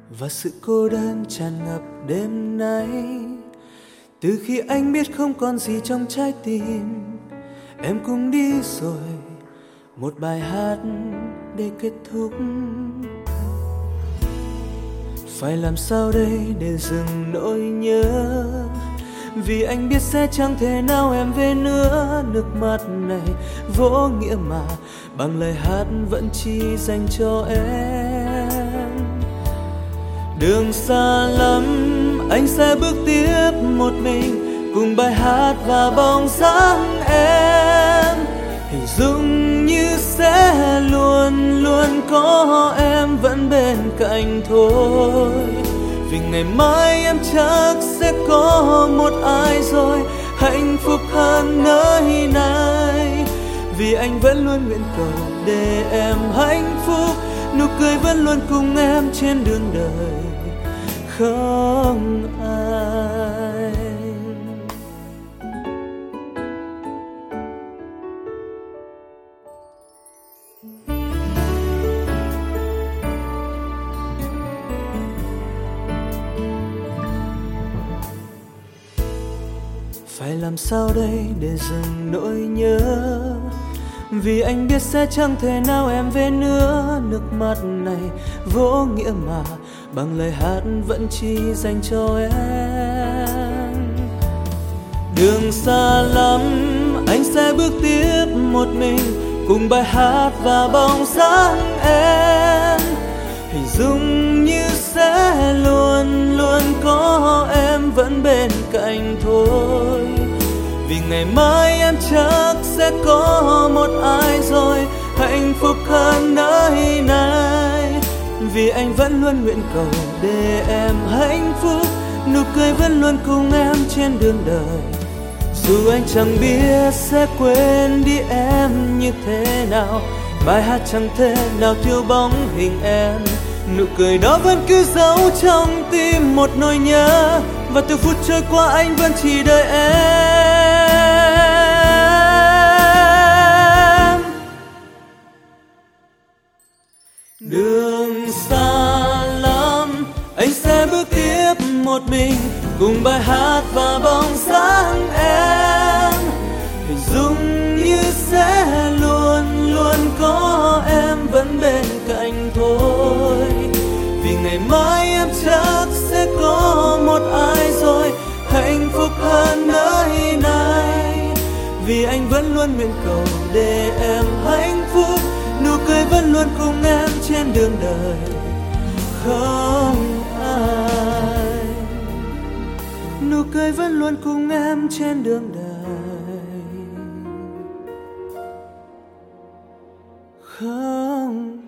và sự cô đơn tràn ngập đêm nay. Từ khi anh biết không còn gì trong trái tim, em cũng đi rồi, một bài hát để kết thúc. Phải làm sao đây để dừng nỗi nhớ, vì anh biết sẽ chẳng thể nào em về nữa. Nước mắt này vô nghĩa mà, bằng lời hát vẫn chỉ dành cho em. Đường xa lắm, anh sẽ bước tiếp một mình, cùng bài hát và bóng dáng em. Hình dung như sẽ luôn luôn có em vẫn bên cạnh thôi. Vì ngày mai em chắc sẽ có một ai rồi, hạnh phúc hơn nơi này. Vì anh vẫn luôn nguyện cầu để em hạnh phúc, nụ cười vẫn luôn cùng em trên đường đời không ai. Phải làm sao đây để dừng nỗi nhớ, vì anh biết sẽ chẳng thể nào em về nữa. Nước mắt này vô nghĩa mà, bằng lời hát vẫn chỉ dành cho em. Đường xa lắm, anh sẽ bước tiếp một mình, cùng bài hát và bóng dáng em. Hình dung như sẽ luôn luôn có em vẫn bên cạnh thôi. Vì ngày mai em chắc sẽ có một ai rồi, hạnh phúc hơn nơi này. Vì anh vẫn luôn nguyện cầu để em hạnh phúc, nụ cười vẫn luôn cùng em trên đường đời. Dù anh chẳng biết sẽ quên đi em như thế nào, bài hát chẳng thể nào thiếu bóng hình em. Nụ cười đó vẫn cứ giấu trong tim một nỗi nhớ, và từ phút trôi qua anh vẫn chỉ đợi em. Đường xa lắm, anh sẽ bước tiếp một mình, cùng bài hát và bóng dáng em. Hình dung như sẽ luôn luôn có em vẫn bên cạnh thôi. Vì ngày mai em chắc sẽ có một ai rồi, hạnh phúc hơn nơi này. Vì anh vẫn luôn nguyện cầu để em hạnh phúc, nụ cười vẫn luôn cùng em trên đường đời không ai. Nụ cười vẫn luôn cùng em trên đường đời không